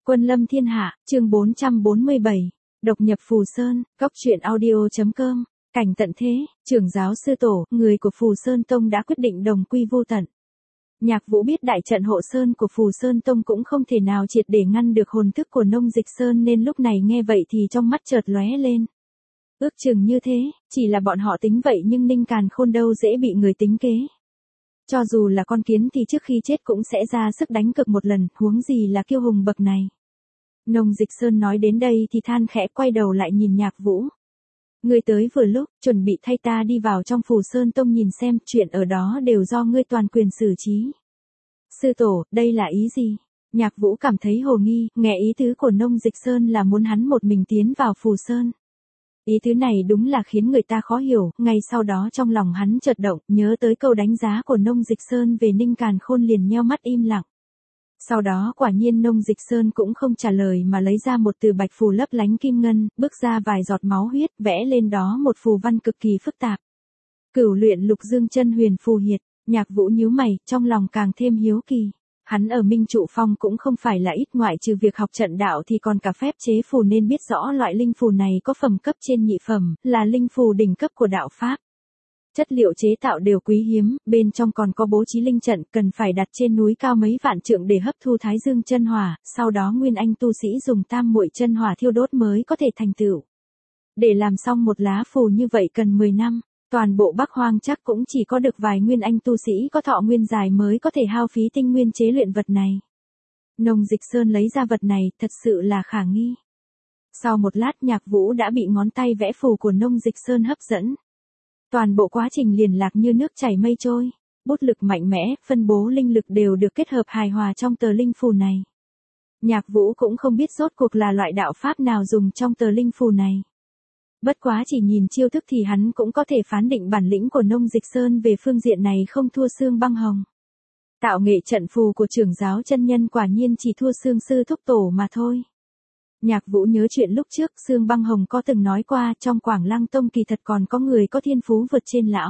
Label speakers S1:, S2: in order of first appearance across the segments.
S1: Quân lâm thiên hạ, chương 447. Độc nhập Phù Sơn, Cóc truyện audio.com. Cảnh tận thế, trưởng giáo sư tổ, người của Phù Sơn Tông đã quyết định đồng quy vô tận. Nhạc Vũ biết đại trận hộ sơn của Phù Sơn Tông cũng không thể nào triệt để ngăn được hồn thức của Nông Dịch Sơn, nên lúc này nghe vậy thì trong mắt chợt lóe lên. Ước chừng như thế, chỉ là bọn họ tính vậy nhưng Ninh Càn Khôn đâu dễ bị người tính kế. Cho dù là con kiến thì trước khi chết cũng sẽ ra sức đánh cược một lần, huống gì là kiêu hùng bậc này. Nông Dịch Sơn nói đến đây thì than khẽ, quay đầu lại nhìn Nhạc Vũ. Ngươi tới vừa lúc, chuẩn bị thay ta đi vào trong Phù Sơn Tông nhìn xem, chuyện ở đó đều do ngươi toàn quyền xử trí. Sư tổ, đây là ý gì? Nhạc Vũ cảm thấy hồ nghi, nghe ý tứ của Nông Dịch Sơn là muốn hắn một mình tiến vào Phù Sơn. Ý tứ này đúng là khiến người ta khó hiểu, ngay sau đó trong lòng hắn chợt động, nhớ tới câu đánh giá của Nông Dịch Sơn về Ninh Càn Khôn liền nheo mắt im lặng. Sau đó quả nhiên Nông Dịch Sơn cũng không trả lời mà lấy ra một từ bạch phù lấp lánh kim ngân, bước ra vài giọt máu huyết, vẽ lên đó một phù văn cực kỳ phức tạp. Cửu luyện lục dương chân huyền phù hiệt. Nhạc Vũ nhíu mày, trong lòng càng thêm hiếu kỳ. Hắn ở Minh Trụ Phong cũng không phải là ít, ngoại trừ việc học trận đạo thì còn cả phép chế phù, nên biết rõ loại linh phù này có phẩm cấp trên nhị phẩm, là linh phù đỉnh cấp của đạo pháp. Chất liệu chế tạo đều quý hiếm, bên trong còn có bố trí linh trận, cần phải đặt trên núi cao mấy vạn trượng để hấp thu Thái Dương chân hỏa, sau đó nguyên anh tu sĩ dùng tam muội chân hỏa thiêu đốt mới có thể thành tựu. Để làm xong một lá phù như vậy cần 10 năm. Toàn bộ Bắc Hoang chắc cũng chỉ có được vài nguyên anh tu sĩ có thọ nguyên dài mới có thể hao phí tinh nguyên chế luyện vật này. Nông Dịch Sơn lấy ra vật này, thật sự là khả nghi. Sau một lát Nhạc Vũ đã bị ngón tay vẽ phù của Nông Dịch Sơn hấp dẫn. Toàn bộ quá trình liền lạc như nước chảy mây trôi, bút lực mạnh mẽ, phân bố linh lực đều được kết hợp hài hòa trong tờ linh phù này. Nhạc Vũ cũng không biết rốt cuộc là loại đạo pháp nào dùng trong tờ linh phù này. Bất quá chỉ nhìn chiêu thức thì hắn cũng có thể phán định bản lĩnh của Nông Dịch Sơn về phương diện này không thua Xương Băng Hồng. Tạo nghệ trận phù của trưởng giáo chân nhân quả nhiên chỉ thua Xương sư thúc tổ mà thôi. Nhạc Vũ nhớ chuyện lúc trước Xương Băng Hồng có từng nói qua, trong Quảng Lăng Tông kỳ thật còn có người có thiên phú vượt trên lão.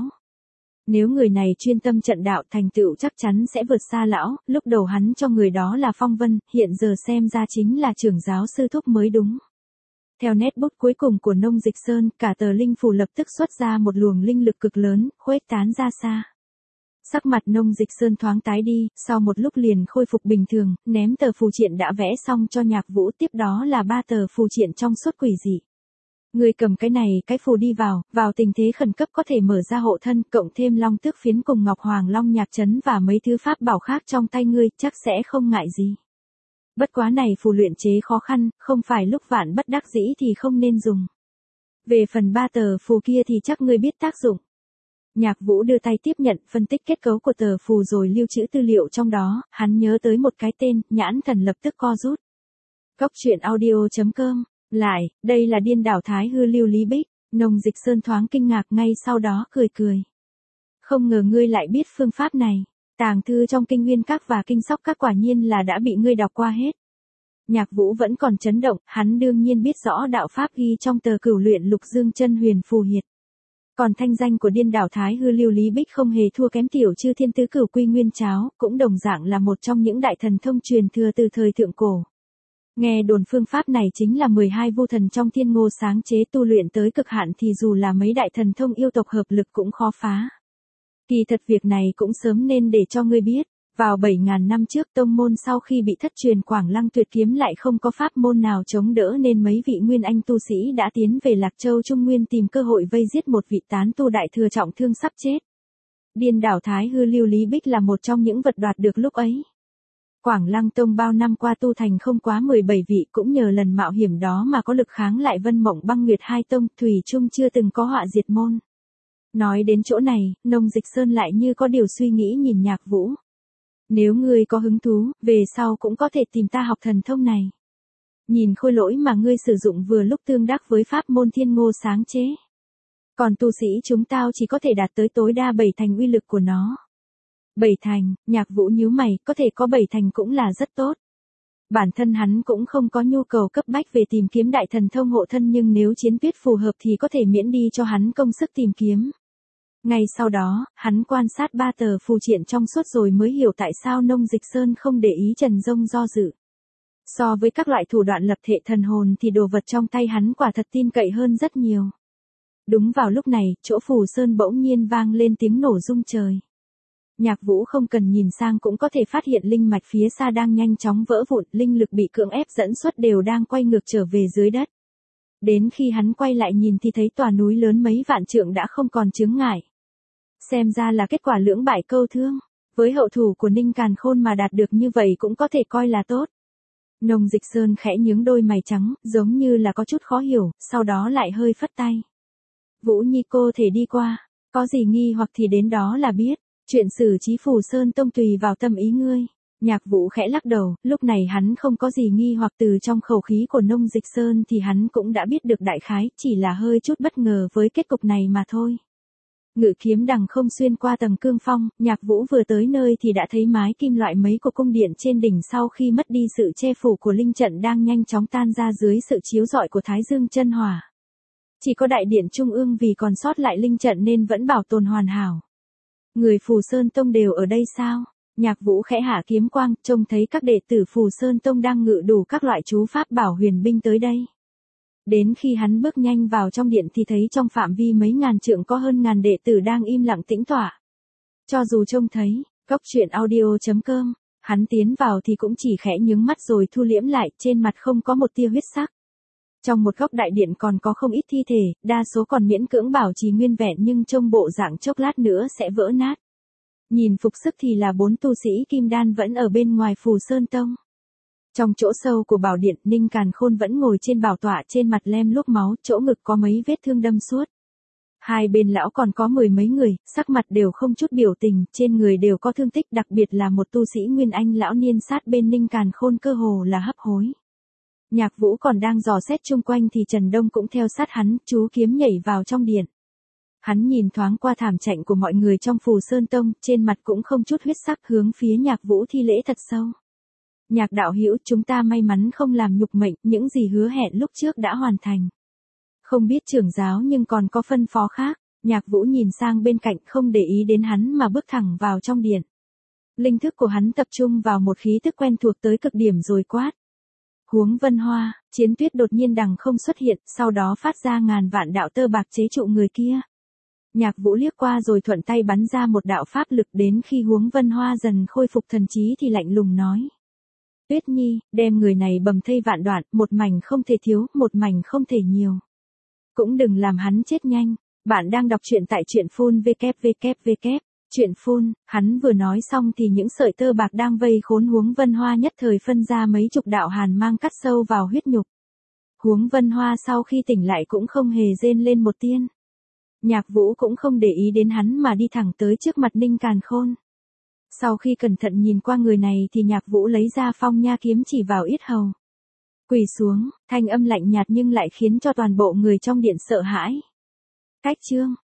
S1: Nếu người này chuyên tâm trận đạo thành tựu chắc chắn sẽ vượt xa lão, lúc đầu hắn cho người đó là Phong Vân, hiện giờ xem ra chính là trưởng giáo sư thúc mới đúng. Theo nét bút cuối cùng của Nông Dịch Sơn, cả tờ linh phù lập tức xuất ra một luồng linh lực cực lớn, khuếch tán ra xa. Sắc mặt Nông Dịch Sơn thoáng tái đi, sau một lúc liền khôi phục bình thường, ném tờ phù triện đã vẽ xong cho Nhạc Vũ, tiếp đó là 3 tờ phù triện trong suốt quỷ dị. Người cầm cái này, cái phù đi vào tình thế khẩn cấp có thể mở ra hộ thân, cộng thêm Long Tước Phiến cùng Ngọc Hoàng Long Nhạc Trấn và mấy thứ pháp bảo khác trong tay ngươi, chắc sẽ không ngại gì. Bất quá này phù luyện chế khó khăn, không phải lúc vạn bất đắc dĩ thì không nên dùng. Về phần 3 tờ phù kia thì chắc ngươi biết tác dụng. Nhạc Vũ đưa tay tiếp nhận, phân tích kết cấu của tờ phù rồi lưu trữ tư liệu trong đó, hắn nhớ tới một cái tên, nhãn thần lập tức co rút. Cóc truyện audio.com. Lại, đây là Điên Đảo Thái Hư Lưu Lý Bích. Nông Dịch Sơn thoáng kinh ngạc, ngay sau đó cười. Không ngờ ngươi lại biết phương pháp này. Tàng thư trong Kinh Nguyên Các và Kinh Sóc Các quả nhiên là đã bị ngươi đọc qua hết. Nhạc Vũ vẫn còn chấn động, hắn đương nhiên biết rõ đạo pháp ghi trong tờ Cửu luyện lục dương chân huyền phù hiệt. Còn thanh danh của Điên Đảo Thái Hư Lưu Lý Bích không hề thua kém Tiểu Chư Thiên Tứ Cửu Quy Nguyên Cháo, cũng đồng dạng là một trong những đại thần thông truyền thừa từ thời thượng cổ. Nghe đồn phương pháp này chính là 12 vu thần trong Thiên Ngô sáng chế, tu luyện tới cực hạn thì dù là mấy đại thần thông yêu tộc hợp lực cũng khó phá. Kỳ thật việc này cũng sớm nên để cho ngươi biết, vào 7.000 năm trước tông môn sau khi bị thất truyền Quảng Lăng Tuyệt Kiếm lại không có pháp môn nào chống đỡ nên mấy vị nguyên anh tu sĩ đã tiến về Lạc Châu Trung Nguyên tìm cơ hội vây giết một vị tán tu đại thừa trọng thương sắp chết. Điên Đảo Thái Hư Lưu Lý Bích là một trong những vật đoạt được lúc ấy. Quảng Lăng Tông bao năm qua tu thành không quá 17 vị, cũng nhờ lần mạo hiểm đó mà có lực kháng lại Vân Mộng Băng Nguyệt hai tông, thủy chung chưa từng có họa diệt môn. Nói đến chỗ này, Nông Dịch Sơn lại như có điều suy nghĩ nhìn Nhạc Vũ. Nếu ngươi có hứng thú, về sau cũng có thể tìm ta học thần thông này. Nhìn khôi lỗi mà ngươi sử dụng vừa lúc tương đắc với pháp môn Thiên Ngô sáng chế. Còn tu sĩ chúng tao chỉ có thể đạt tới tối đa 7 thành uy lực của nó. 7 thành, Nhạc Vũ nhíu mày, có thể có 7 thành cũng là rất tốt. Bản thân hắn cũng không có nhu cầu cấp bách về tìm kiếm đại thần thông hộ thân, nhưng nếu chiến tuyết phù hợp thì có thể miễn đi cho hắn công sức tìm kiếm. Ngay sau đó, hắn quan sát 3 tờ phù triện trong suốt rồi mới hiểu tại sao Nông Dịch Sơn không để ý Trần Dông do dự. So với các loại thủ đoạn lập thể thần hồn thì đồ vật trong tay hắn quả thật tin cậy hơn rất nhiều. Đúng vào lúc này, chỗ Phù Sơn bỗng nhiên vang lên tiếng nổ rung trời. Nhạc Vũ không cần nhìn sang cũng có thể phát hiện linh mạch phía xa đang nhanh chóng vỡ vụn, linh lực bị cưỡng ép dẫn xuất đều đang quay ngược trở về dưới đất. Đến khi hắn quay lại nhìn thì thấy tòa núi lớn mấy vạn trượng đã không còn chướng ngại. Xem ra là kết quả lưỡng bại câu thương, với hậu thủ của Ninh Càn Khôn mà đạt được như vậy cũng có thể coi là tốt. Nông Dịch Sơn khẽ nhướng đôi mày trắng, giống như là có chút khó hiểu, sau đó lại hơi phất tay. Vũ Nhi cô thể đi qua, có gì nghi hoặc thì đến đó là biết, chuyện xử trí Phù Sơn Tông tùy vào tâm ý ngươi. Nhạc Vũ khẽ lắc đầu, lúc này hắn không có gì nghi hoặc, từ trong khẩu khí của Nông Dịch Sơn thì hắn cũng đã biết được đại khái, chỉ là hơi chút bất ngờ với kết cục này mà thôi. Ngự kiếm đằng không xuyên qua tầng cương phong, Nhạc Vũ vừa tới nơi thì đã thấy mái kim loại mấy của cung điện trên đỉnh sau khi mất đi sự che phủ của linh trận đang nhanh chóng tan ra dưới sự chiếu rọi của Thái Dương chân hỏa. Chỉ có đại điện trung ương vì còn sót lại linh trận nên vẫn bảo tồn hoàn hảo. Người Phù Sơn Tông đều ở đây sao? Nhạc Vũ khẽ hạ kiếm quang, trông thấy các đệ tử Phù Sơn Tông đang ngự đủ các loại chú pháp bảo huyền binh tới đây. Đến khi hắn bước nhanh vào trong điện thì thấy trong phạm vi mấy ngàn trượng có hơn ngàn đệ tử đang im lặng tĩnh tọa. Cho dù trông thấy, Cốc Truyện Audio.com, hắn tiến vào thì cũng chỉ khẽ nhướng mắt rồi thu liễm lại, trên mặt không có một tia huyết sắc. Trong một góc đại điện còn có không ít thi thể, đa số còn miễn cưỡng bảo trì nguyên vẹn nhưng trông bộ dạng chốc lát nữa sẽ vỡ nát. Nhìn phục sức thì là 4 tu sĩ kim đan vẫn ở bên ngoài Phù Sơn Tông. Trong chỗ sâu của bảo điện, Ninh Càn Khôn vẫn ngồi trên bảo tọa, trên mặt lem lốp máu, chỗ ngực có mấy vết thương đâm suốt. Hai bên lão còn có mười mấy người, sắc mặt đều không chút biểu tình, trên người đều có thương tích, đặc biệt là một tu sĩ Nguyên Anh lão niên sát bên Ninh Càn Khôn cơ hồ là hấp hối. Nhạc Vũ còn đang dò xét chung quanh thì Trần Đông cũng theo sát hắn, chú kiếm nhảy vào trong điện. Hắn nhìn thoáng qua thảm trạng của mọi người trong Phù Sơn Tông, trên mặt cũng không chút huyết sắc, hướng phía Nhạc Vũ thi lễ thật sâu. Nhạc đạo hữu, chúng ta may mắn không làm nhục mệnh, những gì hứa hẹn lúc trước đã hoàn thành. Không biết trưởng giáo nhưng còn có phân phó khác. Nhạc Vũ nhìn sang bên cạnh không để ý đến hắn mà bước thẳng vào trong điện. Linh thức của hắn tập trung vào một khí tức quen thuộc tới cực điểm rồi quát. Huống Vân Hoa, Chiến Tuyết đột nhiên đằng không xuất hiện, sau đó phát ra ngàn vạn đạo tơ bạc chế trụ người kia. Nhạc Vũ liếc qua rồi thuận tay bắn ra một đạo pháp lực, đến khi Huống Vân Hoa dần khôi phục thần trí thì lạnh lùng nói. Tuyết Nhi, đem người này bầm thây vạn đoạn, một mảnh không thể thiếu, một mảnh không thể nhiều. Cũng đừng làm hắn chết nhanh. Bạn đang đọc truyện tại truyện phun www. Truyện phun, hắn vừa nói xong thì những sợi tơ bạc đang vây khốn Huống Vân Hoa nhất thời phân ra mấy chục đạo hàn mang cắt sâu vào huyết nhục. Huống Vân Hoa sau khi tỉnh lại cũng không hề rên lên một tiếng. Nhạc Vũ cũng không để ý đến hắn mà đi thẳng tới trước mặt Ninh Càn Khôn. Sau khi cẩn thận nhìn qua người này thì Nhạc Vũ lấy ra phong nha kiếm chỉ vào yết hầu. Quỳ xuống, thanh âm lạnh nhạt nhưng lại khiến cho toàn bộ người trong điện sợ hãi. Cách chương